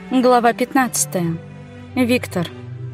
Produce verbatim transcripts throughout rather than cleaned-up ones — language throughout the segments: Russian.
Глава пятнадцатая. Виктор.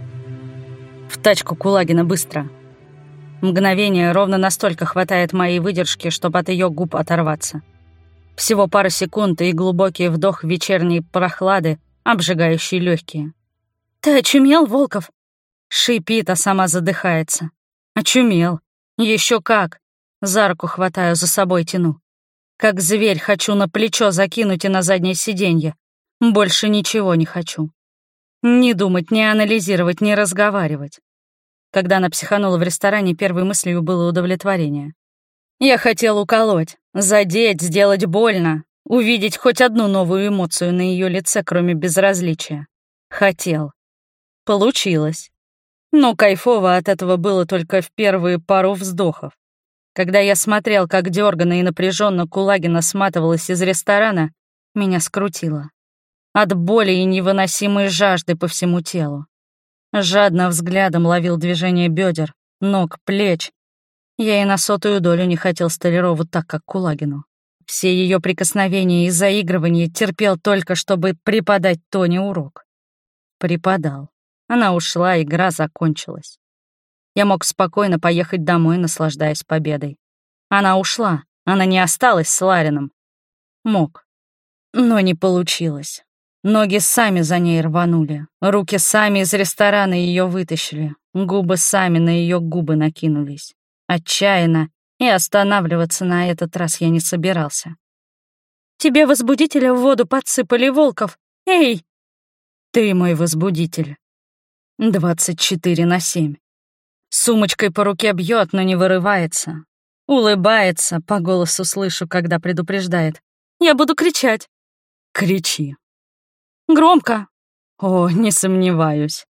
В тачку Кулагина быстро. Мгновение ровно настолько хватает моей выдержки, чтобы от ее губ оторваться. Всего пара секунд и глубокий вдох вечерней прохлады, обжигающий легкие. «Ты очумел, Волков?» Шипит, а сама задыхается. Очумел. Еще как. За руку хватаю, за собой тяну. Как зверь хочу на плечо закинуть и на заднее сиденье. Больше ничего не хочу. Не думать, не анализировать, не разговаривать. Когда она психанула в ресторане, первой мыслью было удовлетворение. Я хотел уколоть, задеть, сделать больно, увидеть хоть одну новую эмоцию на ее лице, кроме безразличия. Хотел. Получилось. Но кайфово от этого было только в первые пару вздохов. Когда я смотрел, как дёрганно и напряженно Кулагина сматывалась из ресторана, меня скрутило. От боли и невыносимой жажды по всему телу. Жадно взглядом ловил движение бедер, ног, плеч. Я и на сотую долю не хотел Столярову так, как Кулагину. Все ее прикосновения и заигрывания терпел только, чтобы преподать Тоне урок. Преподал. Она ушла, игра закончилась. Я мог спокойно поехать домой, наслаждаясь победой. Она ушла, она не осталась с Лариным. Мог. Но не получилось. Ноги сами за ней рванули, руки сами из ресторана ее вытащили, губы сами на ее губы накинулись. Отчаянно, и останавливаться на этот раз я не собирался. «Тебе возбудителя в воду подсыпали, Волков! Эй!» «Ты мой возбудитель. двадцать четыре на семь. Сумочкой по руке бьет, но не вырывается. Улыбается, по голосу слышу, когда предупреждает. «Я буду кричать!» «Кричи!» «Громко!» «О, не сомневаюсь!»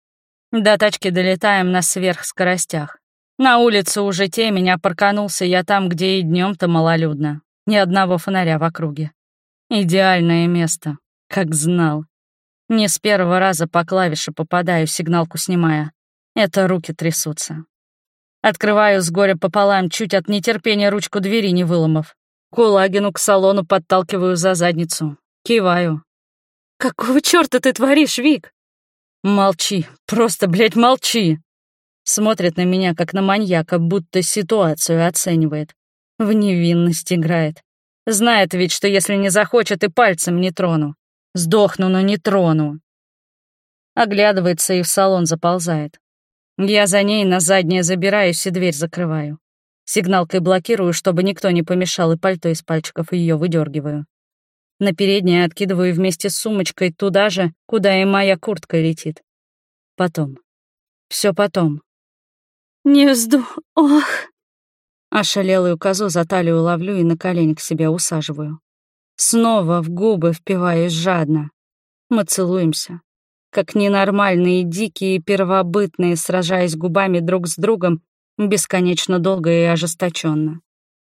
До тачки долетаем на сверхскоростях. На улице уже темень, а парканулся я там, где и днем-то малолюдно. Ни одного фонаря в округе. Идеальное место, как знал. Не с первого раза по клавише попадаю, сигналку снимая. Это руки трясутся. Открываю с горя пополам, чуть от нетерпения ручку двери не выломав. Кулагину к салону подталкиваю за задницу. Киваю. «Какого чёрта ты творишь, Вик?» «Молчи, просто, блядь, молчи!» Смотрит на меня, как на маньяка, будто ситуацию оценивает. В невинность играет. Знает ведь, что если не захочет, и пальцем не трону. Сдохну, но не трону. Оглядывается и в салон заползает. Я за ней на заднее забираюсь и дверь закрываю. Сигналкой блокирую, чтобы никто не помешал, и пальто из пальчиков ее выдергиваю. На переднее откидываю вместе с сумочкой туда же, куда и моя куртка летит. Потом. Все потом. «Не взду... Ох!» Ошалелую козу за талию ловлю и на колени к себе усаживаю. Снова в губы впиваюсь жадно. Мы целуемся. Как ненормальные, дикие и первобытные, сражаясь губами друг с другом, бесконечно долго и ожесточенно.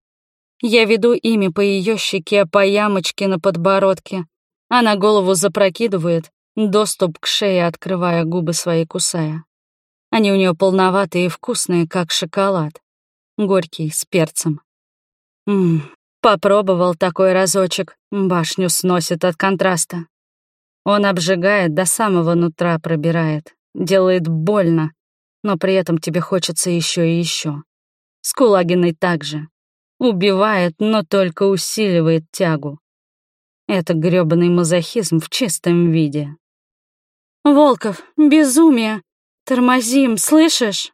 Я веду ими по ее щеке, по ямочке на подбородке. Она голову запрокидывает, доступ к шее открывая, губы свои кусая. Они у нее полноватые и вкусные, как шоколад. Горький, с перцем. Ммм, попробовал такой разочек, башню сносит от контраста. Он обжигает, до самого нутра пробирает, делает больно, но при этом тебе хочется еще и еще. С Кулагиной так же. Убивает, но только усиливает тягу. Это грёбаный мазохизм в чистом виде. «Волков, безумие! Тормозим, слышишь?»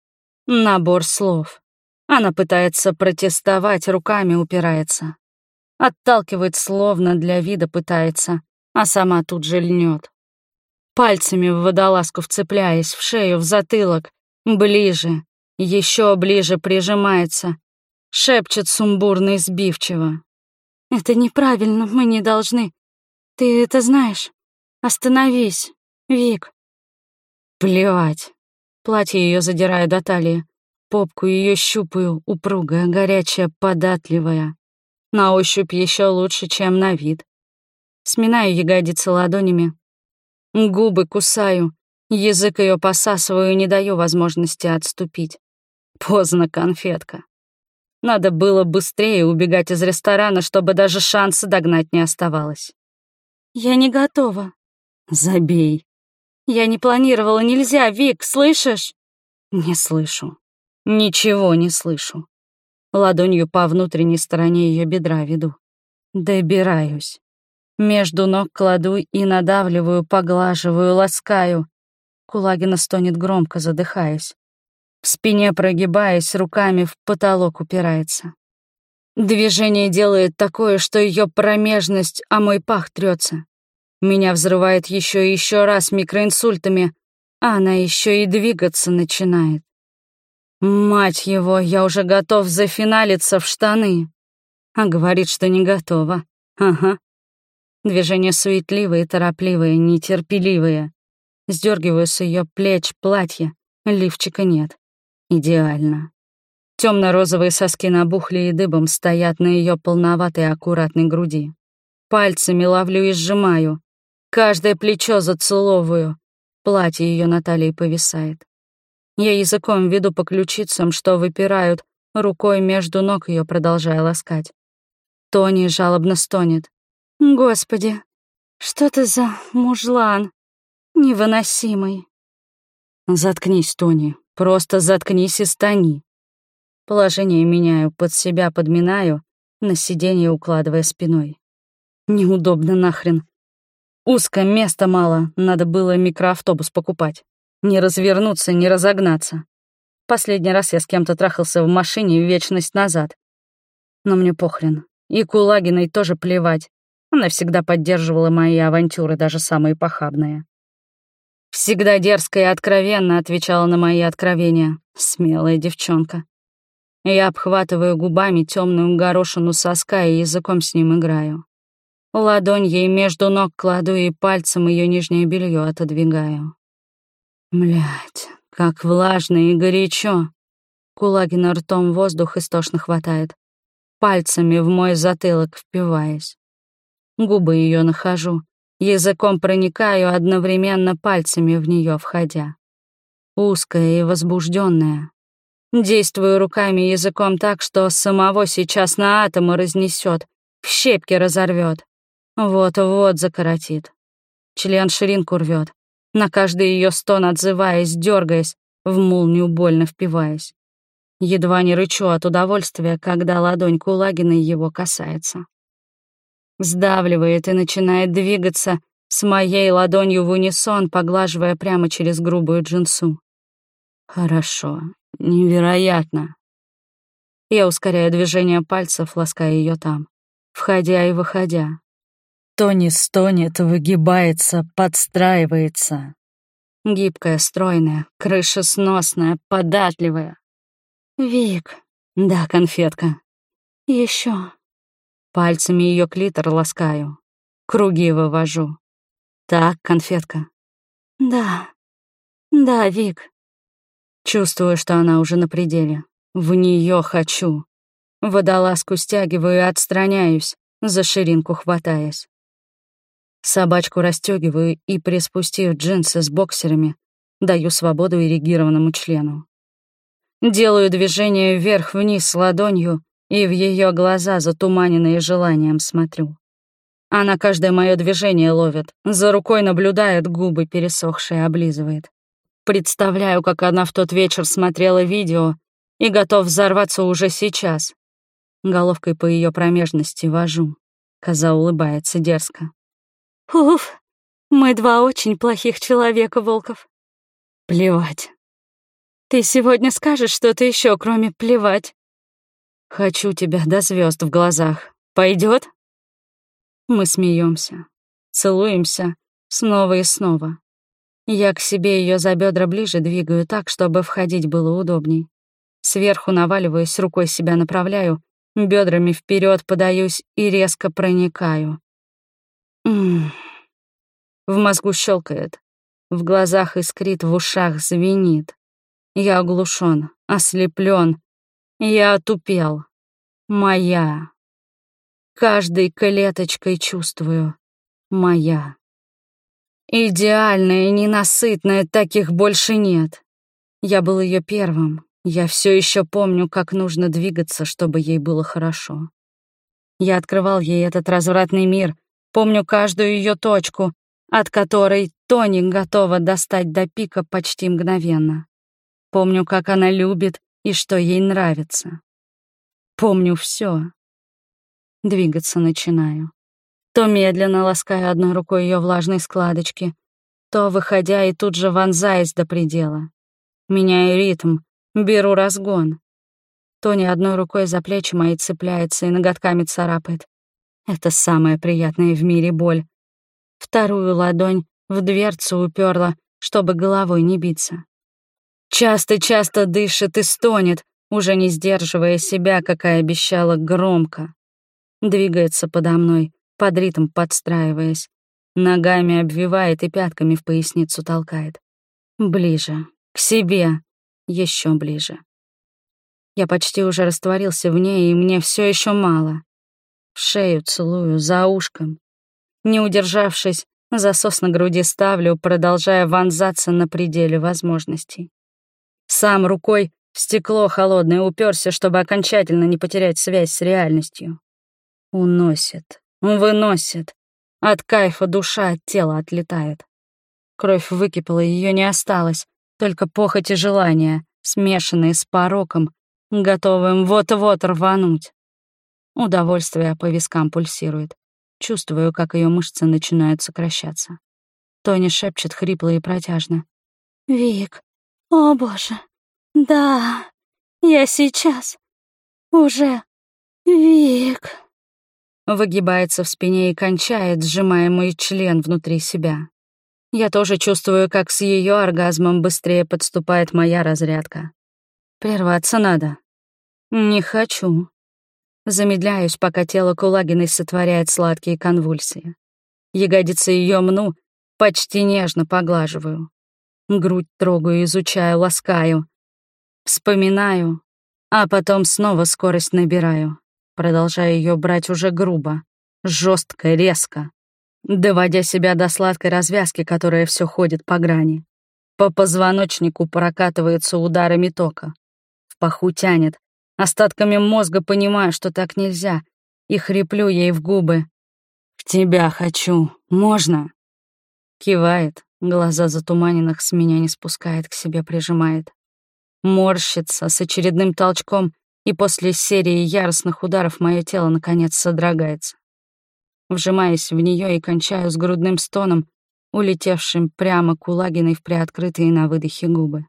Набор слов. Она пытается протестовать, руками упирается. Отталкивает, словно для вида пытается, а сама тут же льнет. Пальцами в водолазку вцепляясь, в шею, в затылок, ближе, еще ближе прижимается, шепчет сумбурно и сбивчиво. «Это неправильно, мы не должны. Ты это знаешь. Остановись, Вик». Плевать. Платье ее задираю до талии. Попку ее щупаю, упругая, горячая, податливая. На ощупь еще лучше, чем на вид. Сминаю ягодицы ладонями. Губы кусаю, язык ее посасываю и не даю возможности отступить. Поздно, конфетка. Надо было быстрее убегать из ресторана, чтобы даже шанса догнать не оставалось. «Я не готова». Забей. Я не планировала, нельзя, Вик, слышишь? Не слышу. Ничего не слышу. Ладонью по внутренней стороне ее бедра веду. Добираюсь. Между ног кладу и надавливаю, поглаживаю, ласкаю. Кулагина стонет громко, задыхаясь. В спине прогибаясь, руками в потолок упирается. Движение делает такое, что ее промежность, а мой пах трется. Меня взрывает еще и еще раз микроинсультами, а она еще и двигаться начинает. Мать его, я уже готов зафиналиться в штаны. А говорит, что не готова. Ага. Движения суетливые, торопливые, нетерпеливые. Сдергиваю с ее плеч платье, лифчика нет. Идеально. Темно-розовые соски набухли и дыбом стоят на ее полноватой аккуратной груди. Пальцами ловлю и сжимаю. Каждое плечо зацеловываю. Платье ее на талии повисает. Я языком веду по ключицам, что выпирают, рукой между ног ее продолжая ласкать. Тони жалобно стонет. «Господи, что ты за мужлан? Невыносимый». «Заткнись, Тони, просто заткнись и стани». Положение меняю, под себя подминаю, на сиденье укладывая спиной. Неудобно нахрен. Узко, места мало, надо было микроавтобус покупать. Не развернуться, не разогнаться. Последний раз я с кем-то трахался в машине вечность назад. Но мне похрен. И Кулагиной тоже плевать. Она всегда поддерживала мои авантюры, даже самые похабные. Всегда дерзко и откровенно отвечала на мои откровения. Смелая девчонка. Я обхватываю губами темную горошину соска и языком с ним играю. Ладонь ей между ног кладу и пальцем ее нижнее белье отодвигаю. Блядь, как влажно и горячо. Кулагина ртом воздух истошно хватает, пальцами в мой затылок впиваясь. Губы ее нахожу, языком проникаю, одновременно пальцами в нее входя. Узкая и возбужденная. Действую руками и языком так, что самого сейчас на атомы разнесет, в щепки разорвет. Вот-вот закоротит. Член ширинку рвет, на каждый ее стон отзываясь, дергаясь, в молнию больно впиваясь. Едва не рычу от удовольствия, когда ладонь Кулагиной его касается. Сдавливает и начинает двигаться с моей ладонью в унисон, поглаживая прямо через грубую джинсу. Хорошо, невероятно. Я ускоряю движение пальцев, лаская ее там, входя и выходя. Тони стонет, выгибается, подстраивается. Гибкая, стройная, крышесносная, податливая. «Вик». «Да, конфетка». «Еще». Пальцами ее клитор ласкаю, круги вывожу. «Так, конфетка». «Да, да, Вик». Чувствую, что она уже на пределе. В нее хочу. Водолазку стягиваю и отстраняюсь, за ширинку хватаясь. Собачку расстегиваю и, приспустив джинсы с боксерами, даю свободу эрегированному члену. Делаю движение вверх-вниз ладонью и в ее глаза, затуманенные желанием, смотрю. Она каждое мое движение ловит, за рукой наблюдает, губы пересохшие облизывает. Представляю, как она в тот вечер смотрела видео и готов взорваться уже сейчас. Головкой по ее промежности вожу. Коза улыбается дерзко. «Уф, мы два очень плохих человека, Волков». «Плевать». «Ты сегодня скажешь что-то еще, кроме плевать?» «Хочу тебя до звезд в глазах. Пойдет?» Мы смеемся, целуемся снова и снова. Я к себе ее за бедра ближе двигаю так, чтобы входить было удобней. Сверху наваливаюсь, рукой себя направляю, бедрами вперед подаюсь и резко проникаю. М-м. В мозгу щелкает, в глазах искрит, в ушах звенит. Я оглушен, ослеплен, я отупел. Моя. Каждой клеточкой чувствую. Моя. Идеальная, ненасытная, таких больше нет. Я был ее первым. Я все еще помню, как нужно двигаться, чтобы ей было хорошо. Я открывал ей этот развратный мир, помню каждую ее точку, от которой Тони готова достать до пика почти мгновенно. Помню, как она любит и что ей нравится. Помню все. Двигаться начинаю. То медленно лаская одной рукой ее влажные складочки, то выходя и тут же вонзаясь до предела. Меняю ритм, беру разгон. Тони одной рукой за плечи мои цепляется и ноготками царапает. Это самая приятная в мире боль. Вторую ладонь в дверцу уперла, чтобы головой не биться. Часто-часто дышит и стонет, уже не сдерживая себя, как и обещала, громко. Двигается подо мной, под ритм подстраиваясь. Ногами обвивает и пятками в поясницу толкает. Ближе, к себе, еще ближе. Я почти уже растворился в ней, и мне все еще мало. В шею целую, за ушком. Не удержавшись, засос на груди ставлю, продолжая вонзаться на пределе возможностей. Сам рукой в стекло холодное уперся, чтобы окончательно не потерять связь с реальностью. Уносит, выносит. От кайфа душа от тела отлетает. Кровь выкипела, ее не осталось, только похоть и желание, смешанные с пороком, готовым вот-вот рвануть. Удовольствие по вискам пульсирует. Чувствую, как ее мышцы начинают сокращаться. Тони шепчет хрипло и протяжно. «Вик, о боже, да, я сейчас, уже, Вик». Выгибается в спине и кончает, сжимая мой член внутри себя. Я тоже чувствую, как с ее оргазмом быстрее подступает моя разрядка. Прерваться надо. Не хочу. Замедляюсь, пока тело Кулагиной сотворяет сладкие конвульсии. Ягодицы ее мну, почти нежно поглаживаю. Грудь трогаю, изучаю, ласкаю. Вспоминаю, а потом снова скорость набираю. Продолжаю ее брать уже грубо, жестко, резко, доводя себя до сладкой развязки, которая все ходит по грани. По позвоночнику прокатывается ударами тока. В паху тянет. Остатками мозга понимаю, что так нельзя, и хриплю ей в губы. «В тебя хочу. Можно?» Кивает, глаза затуманенных с меня не спускает, к себе прижимает. Морщится с очередным толчком, и после серии яростных ударов мое тело наконец содрогается. Вжимаясь в нее и кончаю с грудным стоном, улетевшим прямо Кулагиной в приоткрытые на выдохе губы.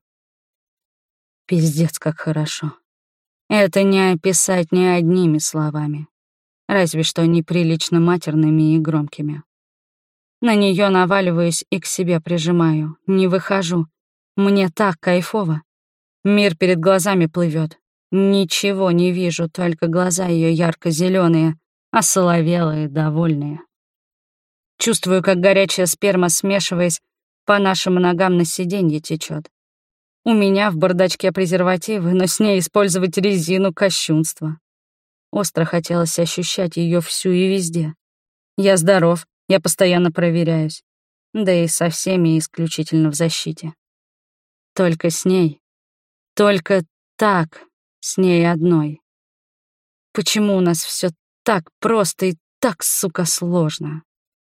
Пиздец, как хорошо. Это не описать ни одними словами, разве что неприлично матерными и громкими. На нее наваливаюсь и к себе прижимаю, не выхожу. Мне так кайфово. Мир перед глазами плывет. Ничего не вижу, только глаза ее ярко-зеленые, осоловелые, довольные. Чувствую, как горячая сперма, смешиваясь, по нашим ногам на сиденье течет. У меня в бардачке презервативы, но с ней использовать резину — кощунство. Остро хотелось ощущать ее всю и везде. Я здоров, я постоянно проверяюсь. Да и со всеми исключительно в защите. Только с ней. Только так. С ней одной. Почему у нас все так просто и так, сука, сложно?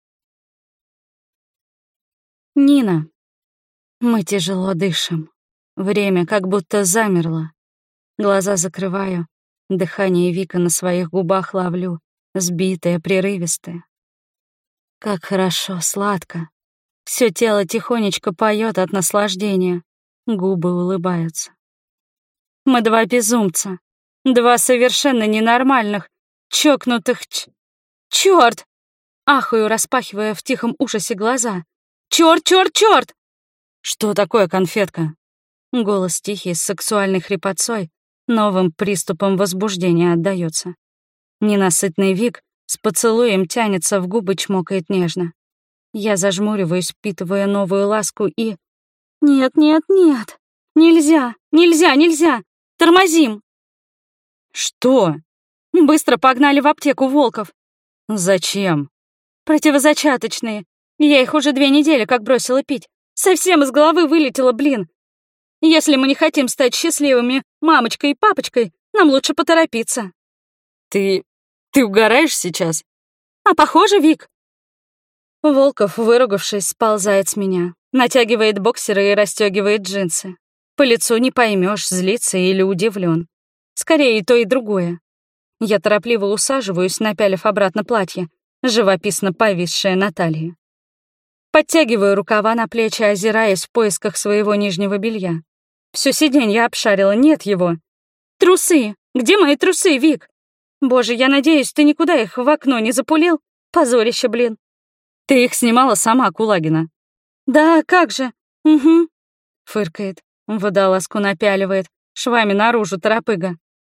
Нина. Мы тяжело дышим. Время как будто замерло. Глаза закрываю, дыхание Вика на своих губах ловлю, сбитое, прерывистое. Как хорошо, сладко. Все тело тихонечко поет от наслаждения, губы улыбаются. Мы два безумца, два совершенно ненормальных, чокнутых ч... Чёрт! Ахаю, распахивая в тихом ужасе глаза. Чёрт, чёрт, чёрт! Что такое, конфетка? Голос тихий, с сексуальной хрипотцой, новым приступом возбуждения отдаётся. Ненасытный Вик с поцелуем тянется в губы, чмокает нежно. Я зажмуриваюсь, впитывая новую ласку и... Нет, нет, нет! Нельзя, нельзя, нельзя! Тормозим!» «Что?» «Быстро погнали в аптеку, Волков». «Зачем?» «Противозачаточные. Я их уже две недели как бросила пить. Совсем из головы вылетело, блин. Если мы не хотим стать счастливыми мамочкой и папочкой, нам лучше поторопиться». «Ты... ты угораешь сейчас?» «А похоже, Вик». Волков, выругавшись, сползает с меня, натягивает боксеры и расстегивает джинсы. По лицу не поймешь, злится или удивлен. Скорее и то, и другое. Я торопливо усаживаюсь, напялив обратно платье, живописно повисшее на талии. Подтягиваю рукава на плечи, озираясь в поисках своего нижнего белья. Всё сиденье обшарила, нет его. Трусы! Где мои трусы, Вик? Боже, я надеюсь, ты никуда их в окно не запулил? Позорище, блин. Ты их снимала сама, Кулагина. Да, как же? Угу. Фыркает, водолазку напяливает, швами наружу торопыга.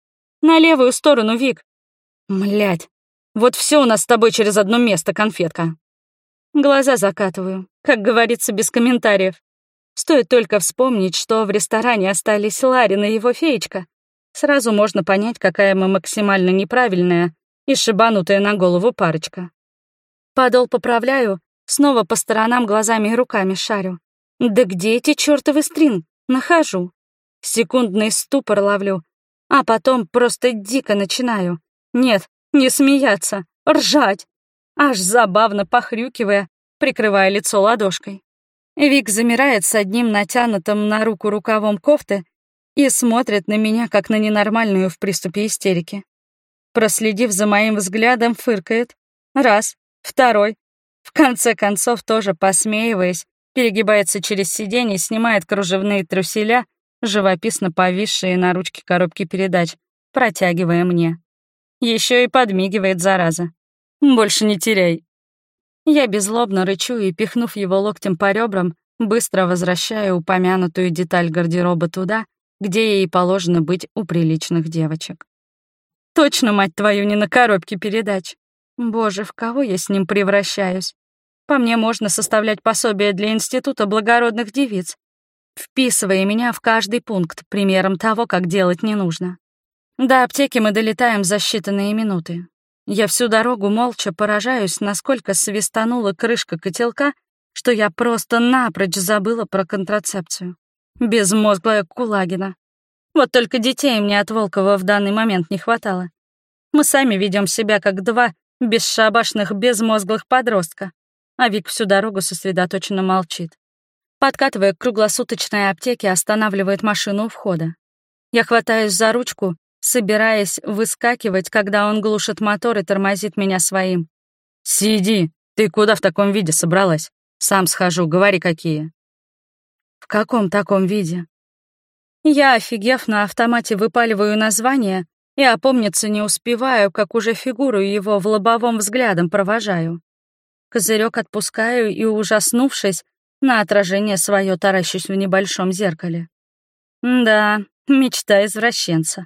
На левую сторону, Вик. Млядь, вот все у нас с тобой через одно место, конфетка. Глаза закатываю, как говорится, без комментариев. Стоит только вспомнить, что в ресторане остались Ларин и его феечка. Сразу можно понять, какая мы максимально неправильная и шибанутая на голову парочка. Подол поправляю, снова по сторонам глазами и руками шарю. Да где эти чёртовы стрин? Нахожу. Секундный ступор ловлю, а потом просто дико начинаю. Нет, не смеяться, ржать. Аж забавно похрюкивая, прикрывая лицо ладошкой. Вик замирает с одним натянутым на руку рукавом кофты и смотрит на меня, как на ненормальную в приступе истерики. Проследив за моим взглядом, фыркает. Раз, второй. В конце концов, тоже посмеиваясь, перегибается через сиденье, снимает кружевные труселя, живописно повисшие на ручке коробки передач, протягивая мне. Еще и подмигивает, зараза. Больше не теряй. Я беззлобно рычу и, пихнув его локтем по ребрам, быстро возвращаю упомянутую деталь гардероба туда, где ей положено быть у приличных девочек. Точно, мать твою, не на коробке передач. Боже, в кого я с ним превращаюсь? По мне можно составлять пособие для Института благородных девиц, вписывая меня в каждый пункт примером того, как делать не нужно. До аптеки мы долетаем за считанные минуты. Я всю дорогу молча поражаюсь, насколько свистанула крышка котелка, что я просто напрочь забыла про контрацепцию. Безмозглая Кулагина. Вот только детей мне от Волкова в данный момент не хватало. Мы сами ведем себя как два бесшабашных, безмозглых подростка, а Вик всю дорогу сосредоточенно молчит. Подкатывая к круглосуточной аптеке, останавливает машину у входа. Я хватаюсь за ручку, собираясь выскакивать, когда он глушит мотор и тормозит меня своим. «Сиди! Ты куда в таком виде собралась? Сам схожу, говори, какие». «В каком таком виде?» Я, офигев, на автомате выпаливаю название и опомниться не успеваю, как уже фигуру его в лобовом взглядом провожаю. Козырек отпускаю и, ужаснувшись, на отражение свое таращусь в небольшом зеркале. Да, мечта извращенца.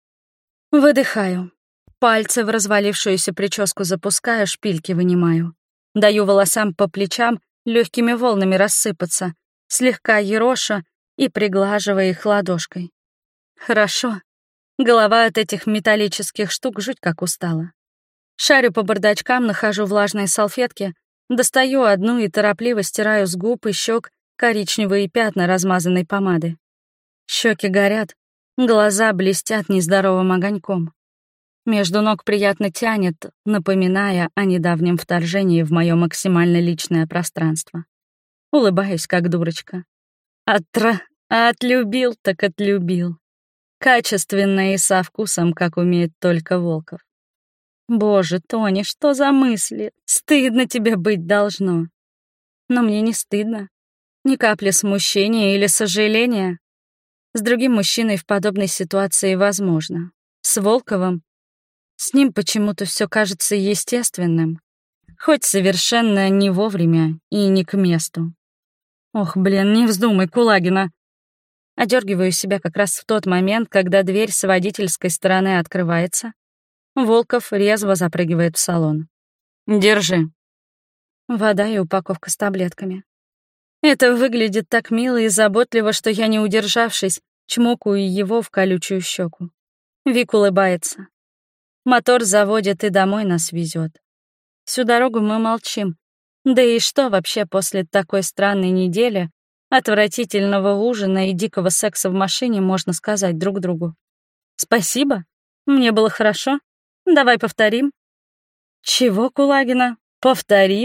Выдыхаю. Пальцы в развалившуюся прическу запускаю, шпильки вынимаю. Даю волосам по плечам легкими волнами рассыпаться, слегка ероша и приглаживая их ладошкой. Хорошо. Голова от этих металлических штук жуть как устала. Шарю по бардачкам, нахожу влажные салфетки, достаю одну и торопливо стираю с губ и щек коричневые пятна размазанной помады. Щеки горят, глаза блестят нездоровым огоньком. Между ног приятно тянет, напоминая о недавнем вторжении в мое максимально личное пространство. Улыбаюсь, как дурочка. Отра... Отлюбил так отлюбил. Качественно и со вкусом, как умеет только Волков. Боже, Тони, что за мысли? Стыдно тебе быть должно. Но мне не стыдно. Ни капли смущения или сожаления. С другим мужчиной в подобной ситуации возможно. С Волковым. С ним почему-то все кажется естественным. Хоть совершенно не вовремя и не к месту. Ох, блин, не вздумай, Кулагина. Одергиваю себя как раз в тот момент, когда дверь с водительской стороны открывается. Волков резво запрыгивает в салон. «Держи». Вода и упаковка с таблетками. Это выглядит так мило и заботливо, что я, не удержавшись, чмокаю его в колючую щеку. Вик улыбается. Мотор заводит и домой нас везет. Всю дорогу мы молчим. Да и что вообще после такой странной недели, отвратительного ужина и дикого секса в машине можно сказать друг другу? Спасибо? Мне было хорошо? Давай повторим. Чего, Кулагина? Повторим?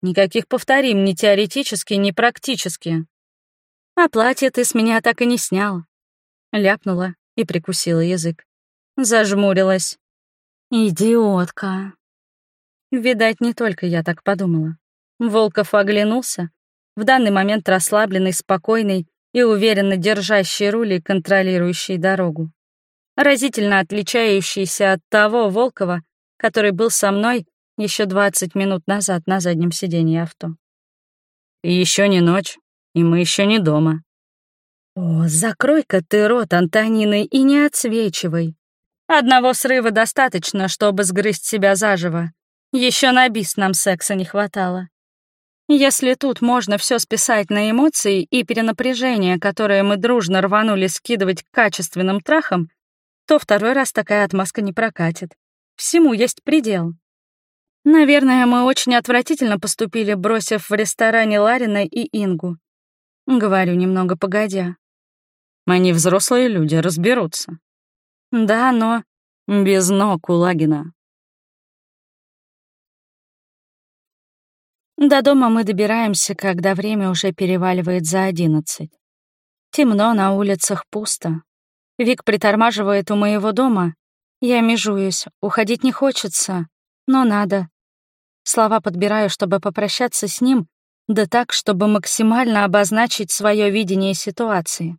Никаких повторим ни теоретически, ни практически. А платье ты с меня так и не снял. Ляпнула и прикусила язык. Зажмурилась. Идиотка. Видать, не только я так подумала. Волков оглянулся, в данный момент расслабленный, спокойный и уверенно держащий руль и контролирующий дорогу. Разительно отличающийся от того Волкова, который был со мной еще двадцать минут назад на заднем сиденье авто. И еще не ночь, и мы еще не дома. О, закрой-ка ты рот, Антонины, и не отсвечивай. Одного срыва достаточно, чтобы сгрызть себя заживо. Еще на бис нам секса не хватало. Если тут можно все списать на эмоции и перенапряжение, которое мы дружно рванули скидывать качественным трахом, то второй раз такая отмазка не прокатит. Всему есть предел. Наверное, мы очень отвратительно поступили, бросив в ресторане Ларина и Ингу. Говорю немного погодя. Они взрослые люди, разберутся. Да, но... Без «но», Кулагина. До дома мы добираемся, когда время уже переваливает за одиннадцать. Темно, на улицах пусто. Вик притормаживает у моего дома. Я межуюсь, уходить не хочется, но надо. Слова подбираю, чтобы попрощаться с ним, да так, чтобы максимально обозначить свое видение ситуации.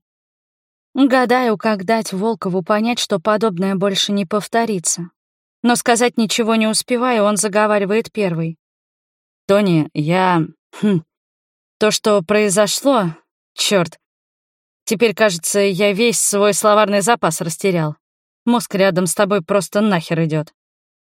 Гадаю, как дать Волкову понять, что подобное больше не повторится. Но сказать ничего не успеваю, он заговаривает первый. «Тони, я... Хм, то, что произошло... Чёрт. Теперь, кажется, я весь свой словарный запас растерял. Мозг рядом с тобой просто нахер идёт».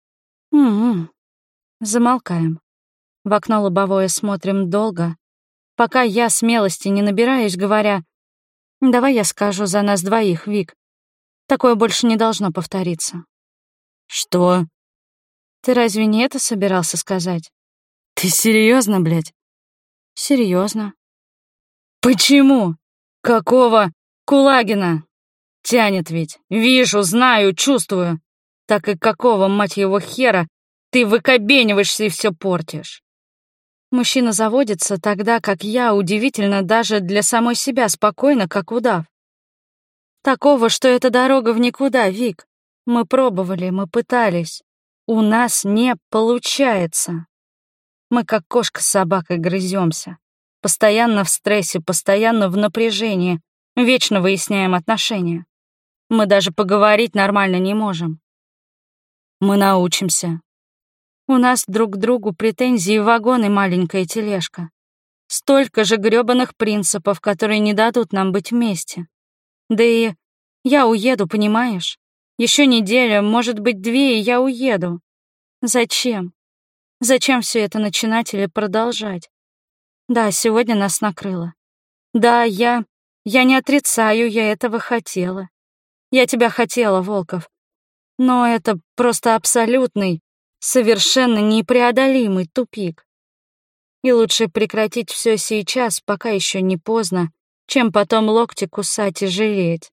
«М-м». Замолкаем. В окно лобовое смотрим долго, пока я смелости не набираюсь, говоря: «Давай я скажу за нас двоих, Вик. Такое больше не должно повториться». «Что?» «Ты разве не это собирался сказать?» «Ты серьезно, блядь?» «Серьезно». «Почему? Какого Кулагина? Тянет ведь. Вижу, знаю, чувствую. Так и какого, мать его, хера, ты выкобениваешься и все портишь?» Мужчина заводится тогда, как я, удивительно даже для самой себя, спокойно, как удав. Такого, что это дорога в никуда, Вик. Мы пробовали, мы пытались. У нас не получается. Мы как кошка с собакой грыземся. Постоянно в стрессе, постоянно в напряжении, вечно выясняем отношения. Мы даже поговорить нормально не можем. Мы научимся. У нас друг к другу претензии, вагон и маленькая тележка. Столько же грёбаных принципов, которые не дадут нам быть вместе. Да и я уеду, понимаешь? Еще неделя, может быть, две, и я уеду. Зачем? Зачем все это начинать или продолжать? Да, сегодня нас накрыло. Да, я... Я не отрицаю, я этого хотела. Я тебя хотела, Волков. Но это просто абсолютный, совершенно непреодолимый тупик. И лучше прекратить все сейчас, пока еще не поздно, чем потом локти кусать и жалеть.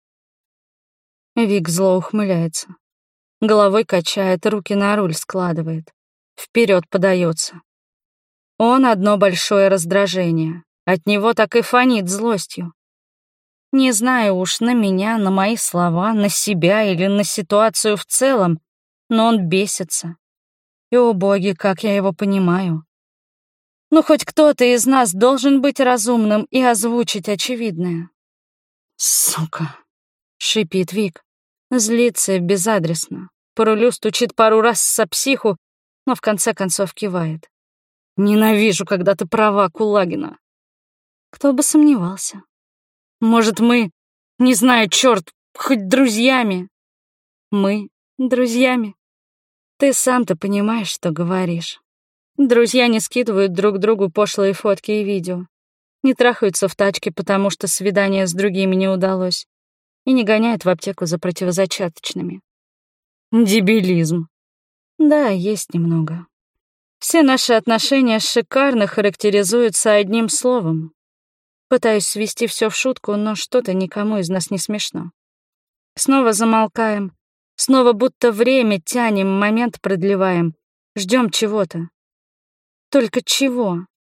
Вик зло ухмыляется. Головой качает, руки на руль складывает. Вперед подается. Он одно большое раздражение. От него так и фонит злостью. Не знаю уж, на меня, на мои слова, на себя или на ситуацию в целом, но он бесится. И, о боги, как я его понимаю. Ну, хоть кто-то из нас должен быть разумным и озвучить очевидное. «Сука!» — шипит Вик. Злится безадресно. По рулю стучит пару раз со психу, но в конце концов кивает. «Ненавижу, когда ты права, Кулагина». Кто бы сомневался. Может, мы, не знаю, черт, хоть друзьями. Мы друзьями. Ты сам-то понимаешь, что говоришь. Друзья не скидывают друг другу пошлые фотки и видео. Не трахаются в тачке, потому что свидание с другими не удалось. И не гоняют в аптеку за противозачаточными. Дебилизм. Да, есть немного. Все наши отношения шикарно характеризуются одним словом. Пытаюсь свести все в шутку, но что-то никому из нас не смешно. Снова замолкаем, снова будто время тянем, момент продлеваем, ждем чего-то. Только чего?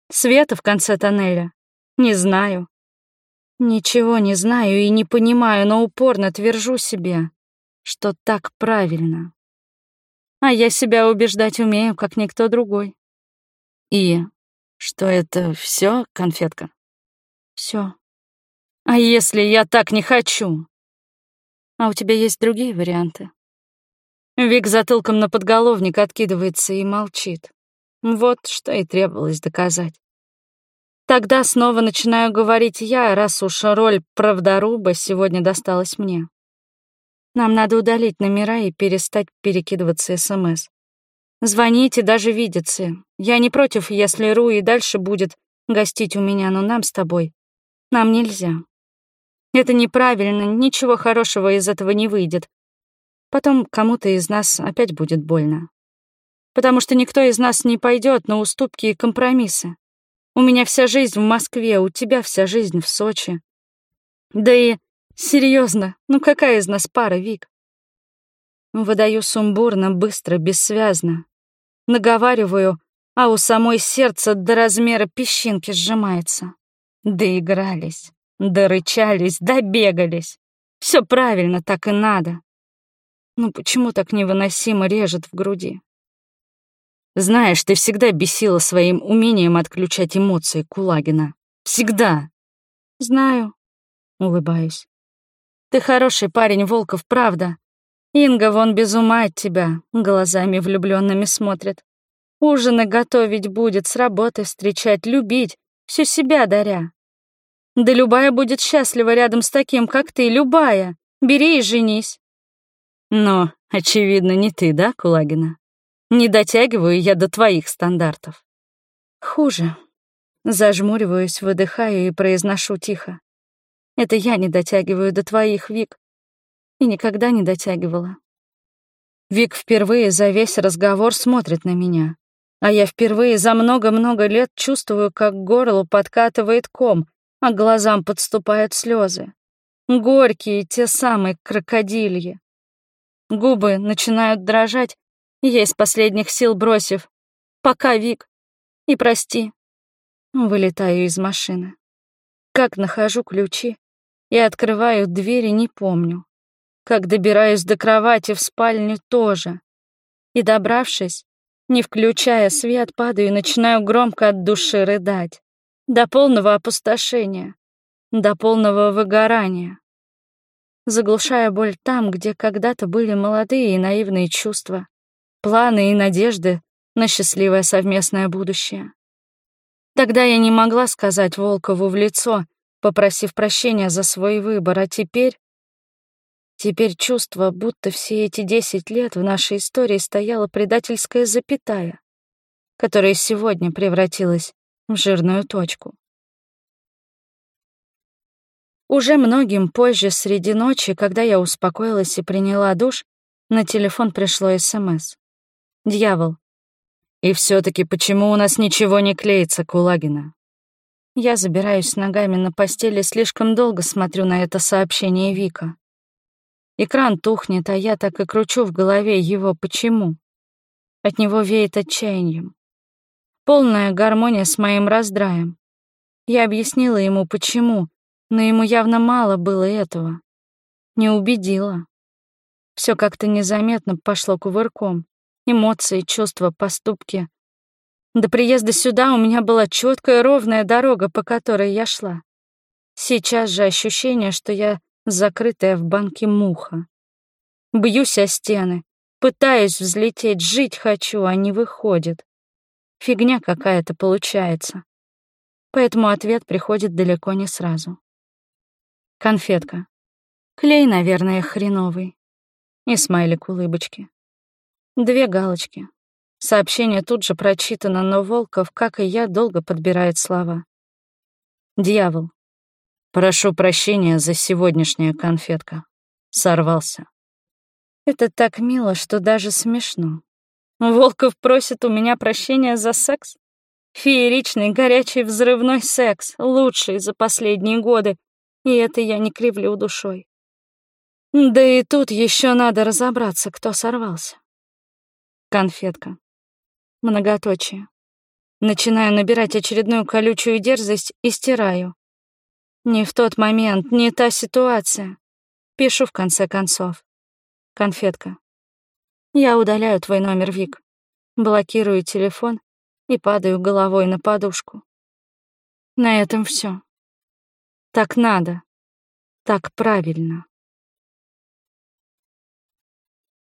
Света в конце тоннеля? Не знаю. Ничего не знаю и не понимаю, но упорно твержу себе, что так правильно. А я себя убеждать умею, как никто другой. И что это все, конфетка? Все. А если я так не хочу? А у тебя есть другие варианты? Вик затылком на подголовник откидывается и молчит. Вот что и требовалось доказать. Тогда снова начинаю говорить я, раз уж роль правдоруба сегодня досталась мне. Нам надо удалить номера и перестать перекидываться СМС. Звонить и даже видеться. Я не против, если Ру и дальше будет гостить у меня, но нам с тобой. Нам нельзя. Это неправильно, ничего хорошего из этого не выйдет. Потом кому-то из нас опять будет больно. Потому что никто из нас не пойдет на уступки и компромиссы. У меня вся жизнь в Москве, у тебя вся жизнь в Сочи. Да и, серьезно, ну какая из нас пара, Вик? Выдаю сумбурно, быстро, бессвязно. Наговариваю, а у самой сердце до размера песчинки сжимается. Доигрались, дорычались, добегались. Все правильно, так и надо. Ну почему так невыносимо режет в груди? Знаешь, ты всегда бесила своим умением отключать эмоции, Кулагина. Всегда. Знаю. Улыбаюсь. Ты хороший парень, Волков, правда. Инга вон без ума от тебя, глазами влюбленными смотрит. Ужины готовить будет, с работы встречать, любить, всю себя даря. Да любая будет счастлива рядом с таким, как ты, любая. Бери и женись. Но, очевидно, не ты, да, Кулагина? Не дотягиваю я до твоих стандартов. Хуже. Зажмуриваюсь, выдыхаю и произношу тихо. Это я не дотягиваю до твоих, Вик. И никогда не дотягивала. Вик впервые за весь разговор смотрит на меня. А я впервые за много-много лет чувствую, как к горлу подкатывает ком, а к глазам подступают слезы. Горькие, те самые крокодильи. Губы начинают дрожать, и я из последних сил бросив «Пока, Вик, и прости», вылетаю из машины. Как нахожу ключи и открываю двери, не помню. Как добираюсь до кровати в спальню тоже. И, добравшись, не включая свет, падаю и начинаю громко от души рыдать. До полного опустошения, до полного выгорания. Заглушая боль там, где когда-то были молодые и наивные чувства, планы и надежды на счастливое совместное будущее. Тогда я не могла сказать Волкову в лицо, попросив прощения за свой выбор, а теперь... Теперь чувство, будто все эти десять лет в нашей истории стояла предательская запятая, которая сегодня превратилась в жирную точку. Уже многим позже, среди ночи, когда я успокоилась и приняла душ, на телефон пришло СМС. Дьявол. И все-таки почему у нас ничего не клеится, Кулагина? Я забираюсь ногами на постели, слишком долго смотрю на это сообщение Вика. Экран тухнет, а я так и кручу в голове его «почему?». От него веет отчаянием. Полная гармония с моим раздраем. Я объяснила ему «почему?», но ему явно мало было этого. Не убедила. Все как-то незаметно пошло кувырком. Эмоции, чувства, поступки. До приезда сюда у меня была четкая ровная дорога, по которой я шла. Сейчас же ощущение, что я закрытая в банке муха. Бьюсь о стены, пытаюсь взлететь, жить хочу, а не выходит. Фигня какая-то получается. Поэтому ответ приходит далеко не сразу. Конфетка. Клей, наверное, хреновый. И смайлик улыбочки. Две галочки. Сообщение тут же прочитано, но Волков, как и я, долго подбирает слова. Дьявол. Прошу прощения за сегодняшнее, конфетка. Сорвался. Это так мило, что даже смешно. Волков просит у меня прощения за секс? Фееричный, горячий, взрывной секс, лучший за последние годы, и это я не кривлю душой. Да и тут еще надо разобраться, кто сорвался. Конфетка. Многоточие. Начинаю набирать очередную колючую дерзость и стираю. Не в тот момент, не та ситуация. Пишу в конце концов. Конфетка. Я удаляю твой номер, Вик. Блокирую телефон и падаю головой на подушку. На этом все. Так надо. Так правильно.